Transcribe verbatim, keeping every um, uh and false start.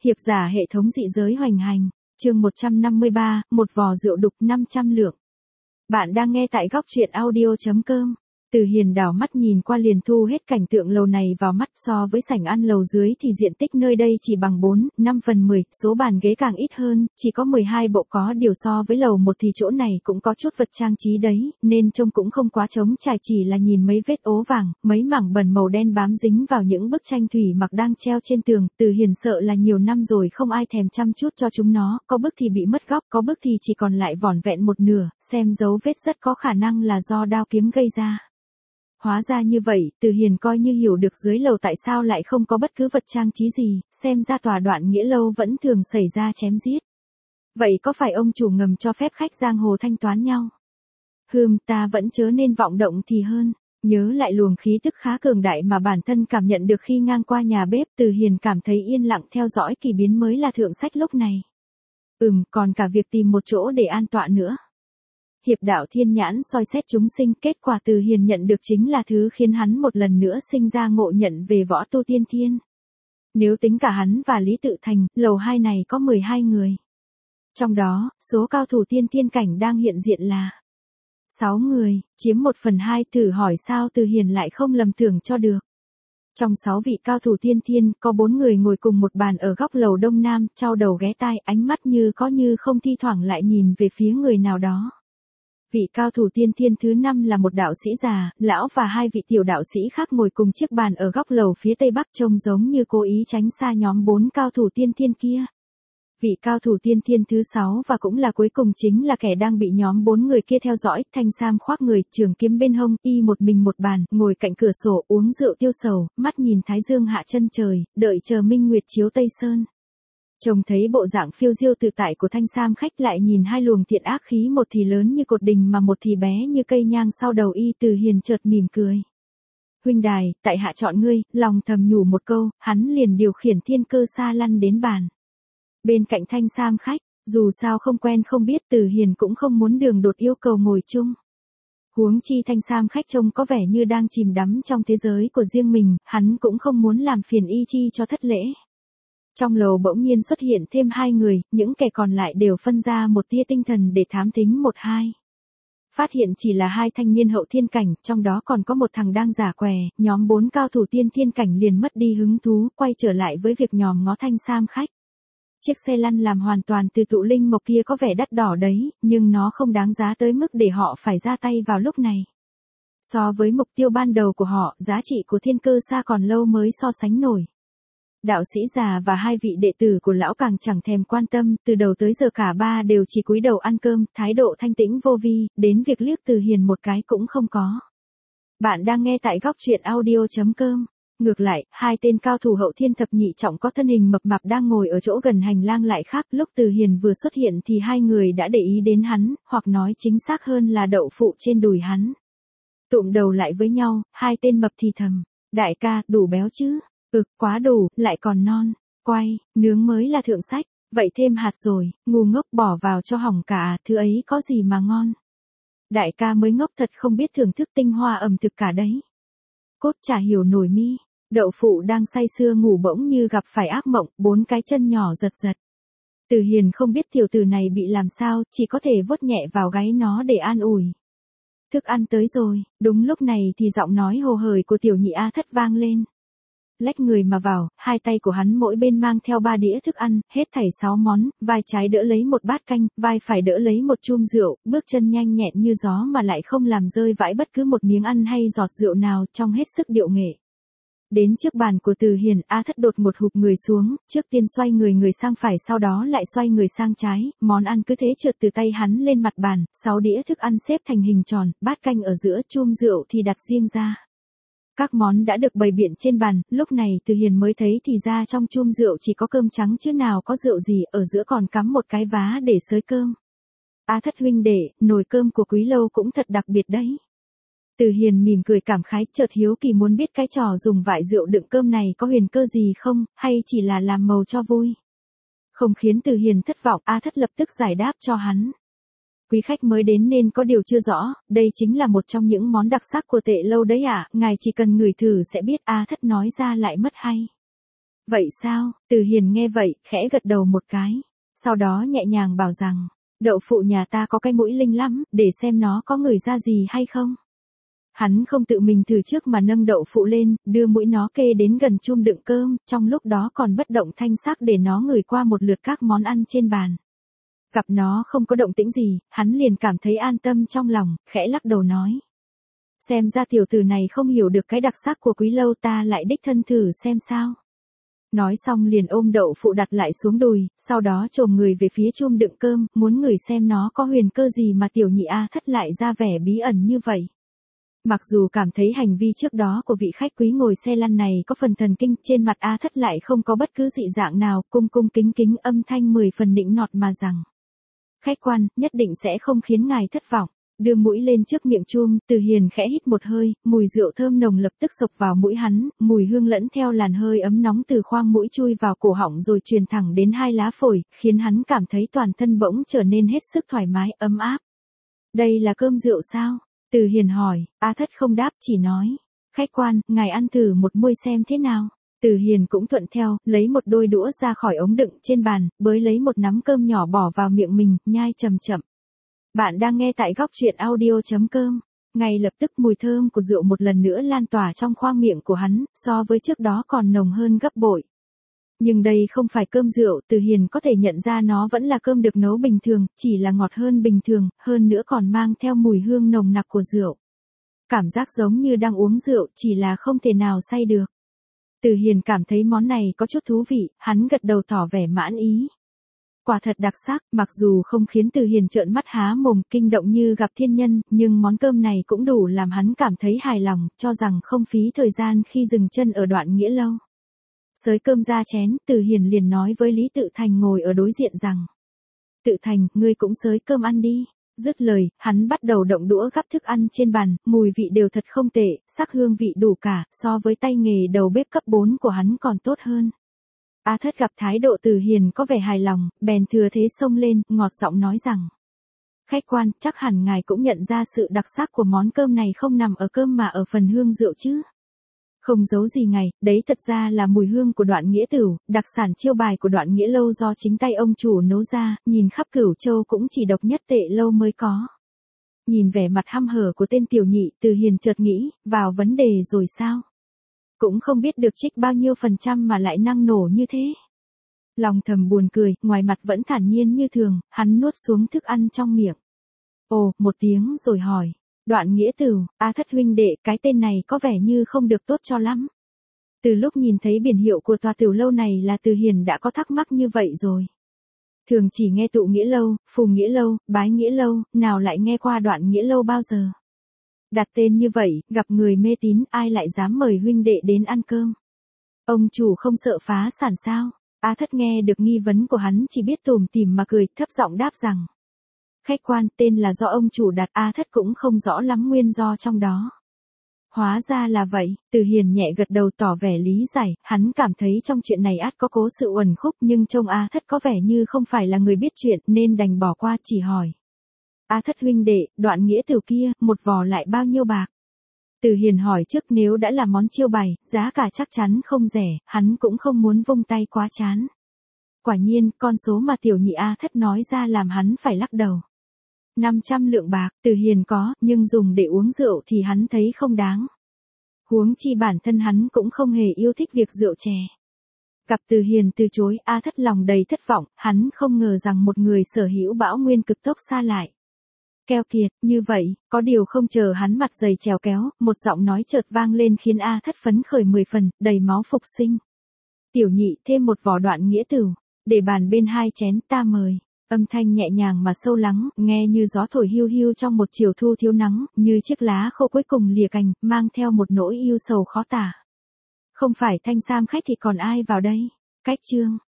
Hiệp giả hệ thống dị giới hoành hành, chương một trăm năm mươi ba, một vò rượu đục năm trăm lượng. Bạn đang nghe tại góc truyện audio chấm com. Từ Hiền đảo mắt nhìn qua liền thu hết cảnh tượng lầu này vào mắt, so với sảnh ăn lầu dưới thì diện tích nơi đây chỉ bằng bốn, năm phần mười, số bàn ghế càng ít hơn, chỉ có mười hai bộ, có điều so với lầu một thì chỗ này cũng có chút vật trang trí đấy, nên trông cũng không quá trống trải, chỉ là nhìn mấy vết ố vàng, mấy mảng bẩn màu đen bám dính vào những bức tranh thủy mặc đang treo trên tường. Từ Hiền sợ là nhiều năm rồi không ai thèm chăm chút cho chúng nó, có bức thì bị mất góc, có bức thì chỉ còn lại vỏn vẹn một nửa, xem dấu vết rất có khả năng là do đao kiếm gây ra. Hóa ra như vậy, Từ Hiền coi như hiểu được dưới lầu tại sao lại không có bất cứ vật trang trí gì, xem ra tòa Đoạn Nghĩa lâu vẫn thường xảy ra chém giết. Vậy có phải ông chủ ngầm cho phép khách giang hồ thanh toán nhau? Hừm, ta vẫn chớ nên vọng động thì hơn. Nhớ lại luồng khí tức khá cường đại mà bản thân cảm nhận được khi ngang qua nhà bếp, Từ Hiền cảm thấy yên lặng theo dõi kỳ biến mới là thượng sách lúc này. Ừm, còn cả việc tìm một chỗ để an tọa nữa. Hiệp đạo thiên nhãn soi xét chúng sinh, kết quả Từ Hiền nhận được chính là thứ khiến hắn một lần nữa sinh ra ngộ nhận về võ tu tiên thiên. Nếu tính cả hắn và Lý Tự Thành, lầu hai này có mười hai người. Trong đó, số cao thủ tiên thiên cảnh đang hiện diện là sáu người, chiếm một phần hai, thử hỏi sao Từ Hiền lại không lầm tưởng cho được. Trong sáu vị cao thủ tiên thiên, có bốn người ngồi cùng một bàn ở góc lầu đông nam, chau đầu ghé tai, ánh mắt như có như không thi thoảng lại nhìn về phía người nào đó. Vị cao thủ tiên thiên thứ năm là một đạo sĩ già, lão và hai vị tiểu đạo sĩ khác ngồi cùng chiếc bàn ở góc lầu phía tây bắc, trông giống như cố ý tránh xa nhóm bốn cao thủ tiên thiên kia. Vị cao thủ tiên thiên thứ sáu và cũng là cuối cùng chính là kẻ đang bị nhóm bốn người kia theo dõi, thanh sam khoác người, trường kiếm bên hông, y một mình một bàn, ngồi cạnh cửa sổ uống rượu tiêu sầu, mắt nhìn thái dương hạ chân trời, đợi chờ minh nguyệt chiếu tây sơn. Trông thấy bộ dạng phiêu diêu tự tại của thanh sam khách, lại nhìn hai luồng thiện ác khí, một thì lớn như cột đình mà một thì bé như cây nhang sau đầu y, Từ Hiền chợt mỉm cười. Huynh đài, tại hạ chọn ngươi, lòng thầm nhủ một câu, hắn liền điều khiển thiên cơ xa lăn đến bàn. Bên cạnh thanh sam khách, dù sao không quen không biết, Từ Hiền cũng không muốn đường đột yêu cầu ngồi chung. Huống chi thanh sam khách trông có vẻ như đang chìm đắm trong thế giới của riêng mình, hắn cũng không muốn làm phiền y chi cho thất lễ. Trong lầu bỗng nhiên xuất hiện thêm hai người, những kẻ còn lại đều phân ra một tia tinh thần để thám thính một hai. Phát hiện chỉ là hai thanh niên hậu thiên cảnh, trong đó còn có một thằng đang giả què, nhóm bốn cao thủ tiên thiên cảnh liền mất đi hứng thú, quay trở lại với việc nhòm ngó thanh sam khách. Chiếc xe lăn làm hoàn toàn từ tụ linh mộc kia có vẻ đắt đỏ đấy, nhưng nó không đáng giá tới mức để họ phải ra tay vào lúc này. So với mục tiêu ban đầu của họ, giá trị của thiên cơ xa còn lâu mới so sánh nổi. Đạo sĩ già và hai vị đệ tử của lão càng chẳng thèm quan tâm, từ đầu tới giờ cả ba đều chỉ cúi đầu ăn cơm, thái độ thanh tĩnh vô vi, đến việc liếc Từ Hiền một cái cũng không có. Bạn đang nghe tại góc truyện audio chấm com. Ngược lại, hai tên cao thủ hậu thiên thập nhị trọng có thân hình mập mạp đang ngồi ở chỗ gần hành lang lại khác, lúc Từ Hiền vừa xuất hiện thì hai người đã để ý đến hắn, hoặc nói chính xác hơn là đậu phụ trên đùi hắn. Tụm đầu lại với nhau, hai tên mập thì thầm, đại ca, đủ béo chứ? Ực, quá đủ, lại còn non. Quay, nướng mới là thượng sách, vậy thêm hạt rồi, ngu ngốc bỏ vào cho hỏng cả, thứ ấy có gì mà ngon. Đại ca mới ngốc thật, không biết thưởng thức tinh hoa ẩm thực cả đấy. Cốt chả hiểu nổi mi. Đậu phụ đang say sưa ngủ bỗng như gặp phải ác mộng, bốn cái chân nhỏ giật giật. Từ Hiền không biết tiểu tử này bị làm sao, chỉ có thể vuốt nhẹ vào gáy nó để an ủi. Thức ăn tới rồi. Đúng lúc này thì giọng nói hồ hởi của tiểu nhị A Thất vang lên. Lách người mà vào, hai tay của hắn mỗi bên mang theo ba đĩa thức ăn, hết thảy sáu món, vai trái đỡ lấy một bát canh, vai phải đỡ lấy một chum rượu, bước chân nhanh nhẹn như gió mà lại không làm rơi vãi bất cứ một miếng ăn hay giọt rượu nào, trong hết sức điệu nghệ. Đến trước bàn của Từ Hiền, A Thất đột một hụp người xuống, trước tiên xoay người người sang phải, sau đó lại xoay người sang trái, món ăn cứ thế trượt từ tay hắn lên mặt bàn, sáu đĩa thức ăn xếp thành hình tròn, bát canh ở giữa, chum rượu thì đặt riêng ra. Các món đã được bày biện trên bàn, lúc này Từ Hiền mới thấy thì ra trong chum rượu chỉ có cơm trắng chứ nào có rượu gì, ở giữa còn cắm một cái vá để xới cơm. A Thất huynh đệ, nồi cơm của Quý lâu cũng thật đặc biệt đấy. Từ Hiền mỉm cười cảm khái, chợt hiếu kỳ muốn biết cái trò dùng vại rượu đựng cơm này có huyền cơ gì không, hay chỉ là làm màu cho vui. Không khiến Từ Hiền thất vọng, A Thất lập tức giải đáp cho hắn. Quý khách mới đến nên có điều chưa rõ, đây chính là một trong những món đặc sắc của Tệ lâu đấy ạ, à, ngài chỉ cần ngửi thử sẽ biết. A Thất nói ra lại mất hay. Vậy sao? Từ Hiền nghe vậy, khẽ gật đầu một cái. Sau đó nhẹ nhàng bảo rằng, đậu phụ nhà ta có cái mũi linh lắm, để xem nó có ngửi ra gì hay không. Hắn không tự mình thử trước mà nâng đậu phụ lên, đưa mũi nó kê đến gần chum đựng cơm, trong lúc đó còn bất động thanh sắc để nó ngửi qua một lượt các món ăn trên bàn. Gặp nó không có động tĩnh gì, hắn liền cảm thấy an tâm trong lòng, khẽ lắc đầu nói. Xem ra tiểu tử này không hiểu được cái đặc sắc của Quý Lâu, ta lại đích thân thử xem sao. Nói xong liền ôm đậu phụ đặt lại xuống đùi, sau đó chồm người về phía chum đựng cơm, muốn ngửi xem nó có huyền cơ gì mà tiểu nhị A Thất lại ra vẻ bí ẩn như vậy. Mặc dù cảm thấy hành vi trước đó của vị khách quý ngồi xe lăn này có phần thần kinh, trên mặt A Thất lại không có bất cứ dị dạng nào, cung cung kính kính âm thanh mười phần nịnh nọt mà rằng. Khách quan, nhất định sẽ không khiến ngài thất vọng. Đưa mũi lên trước miệng chum, Từ Hiền khẽ hít một hơi, mùi rượu thơm nồng lập tức xộc vào mũi hắn, mùi hương lẫn theo làn hơi ấm nóng từ khoang mũi chui vào cổ họng rồi truyền thẳng đến hai lá phổi, khiến hắn cảm thấy toàn thân bỗng trở nên hết sức thoải mái, ấm áp. Đây là cơm rượu sao? Từ Hiền hỏi. A Thất không đáp, chỉ nói. Khách quan, ngài ăn thử một muôi xem thế nào. Từ Hiền cũng thuận theo, lấy một đôi đũa ra khỏi ống đựng trên bàn, bới lấy một nắm cơm nhỏ bỏ vào miệng mình, nhai chậm chậm. Bạn đang nghe tại góc truyện audio chấm com. Ngay lập tức mùi thơm của rượu một lần nữa lan tỏa trong khoang miệng của hắn, so với trước đó còn nồng hơn gấp bội. Nhưng đây không phải cơm rượu, Từ Hiền có thể nhận ra nó vẫn là cơm được nấu bình thường, chỉ là ngọt hơn bình thường, hơn nữa còn mang theo mùi hương nồng nặc của rượu. Cảm giác giống như đang uống rượu, chỉ là không thể nào say được. Từ Hiền cảm thấy món này có chút thú vị, hắn gật đầu tỏ vẻ mãn ý. Quả thật đặc sắc, mặc dù không khiến Từ Hiền trợn mắt há mồm kinh động như gặp thiên nhân, nhưng món cơm này cũng đủ làm hắn cảm thấy hài lòng, cho rằng không phí thời gian khi dừng chân ở Đoạn Nghĩa Lâu. Xới cơm ra chén, Từ Hiền liền nói với Lý Tự Thành ngồi ở đối diện rằng. Tự Thành, ngươi cũng xới cơm ăn đi. Dứt lời, hắn bắt đầu động đũa gắp thức ăn trên bàn, mùi vị đều thật không tệ, sắc hương vị đủ cả, so với tay nghề đầu bếp cấp bốn của hắn còn tốt hơn. A Thất gặp thái độ Từ Hiền có vẻ hài lòng, bèn thừa thế xông lên, ngọt giọng nói rằng. Khách quan, chắc hẳn ngài cũng nhận ra sự đặc sắc của món cơm này không nằm ở cơm mà ở phần hương rượu chứ. Không giấu gì ngài, đấy thật ra là mùi hương của Đoạn Nghĩa Tửu, đặc sản chiêu bài của Đoạn Nghĩa Lâu do chính tay ông chủ nấu ra, nhìn khắp Cửu Châu cũng chỉ độc nhất Tệ Lâu mới có. Nhìn vẻ mặt hăm hở của tên tiểu nhị, Từ Hiền chợt nghĩ, vào vấn đề rồi sao? Cũng không biết được trích bao nhiêu phần trăm mà lại năng nổ như thế. Lòng thầm buồn cười, ngoài mặt vẫn thản nhiên như thường, hắn nuốt xuống thức ăn trong miệng. Ồ, một tiếng rồi hỏi. Đoạn Nghĩa Tửu, A Thất huynh đệ, cái tên này có vẻ như không được tốt cho lắm. Từ lúc nhìn thấy biển hiệu của tòa tiểu lâu này là Từ Hiền đã có thắc mắc như vậy rồi. Thường chỉ nghe Tụ Nghĩa Lâu, Phù Nghĩa Lâu, Bái Nghĩa Lâu, nào lại nghe qua Đoạn Nghĩa Lâu bao giờ. Đặt tên như vậy, gặp người mê tín, ai lại dám mời huynh đệ đến ăn cơm. Ông chủ không sợ phá sản sao? A Thất nghe được nghi vấn của hắn chỉ biết tủm tỉm mà cười, thấp giọng đáp rằng. Khách quan, tên là do ông chủ đặt, A Thất cũng không rõ lắm nguyên do trong đó. Hóa ra là vậy, Từ Hiền nhẹ gật đầu tỏ vẻ lý giải, hắn cảm thấy trong chuyện này ắt có cố sự uẩn khúc nhưng trông A Thất có vẻ như không phải là người biết chuyện nên đành bỏ qua chỉ hỏi. A Thất huynh đệ, Đoạn Nghĩa Tửu kia, một vò lại bao nhiêu bạc? Từ Hiền hỏi trước nếu đã là món chiêu bày, giá cả chắc chắn không rẻ, hắn cũng không muốn vung tay quá chán. Quả nhiên, con số mà tiểu nhị A Thất nói ra làm hắn phải lắc đầu. năm trăm lượng bạc, Từ Hiền có, nhưng dùng để uống rượu thì hắn thấy không đáng. Huống chi bản thân hắn cũng không hề yêu thích việc rượu chè. Gặp Từ Hiền từ chối, A Thất lòng đầy thất vọng, hắn không ngờ rằng một người sở hữu bão nguyên cực tốc xa lại. Keo kiệt, như vậy, có điều không chờ hắn mặt dày trèo kéo, một giọng nói chợt vang lên khiến A Thất phấn khởi mười phần, đầy máu phục sinh. Tiểu nhị thêm một vỏ Đoạn Nghĩa Tửu, để bàn bên hai chén ta mời. Âm thanh nhẹ nhàng mà sâu lắng, nghe như gió thổi hiu hiu trong một chiều thu thiếu nắng, như chiếc lá khô cuối cùng lìa cành, mang theo một nỗi yêu sầu khó tả. Không phải Thanh Sam khách thì còn ai vào đây? Cách chương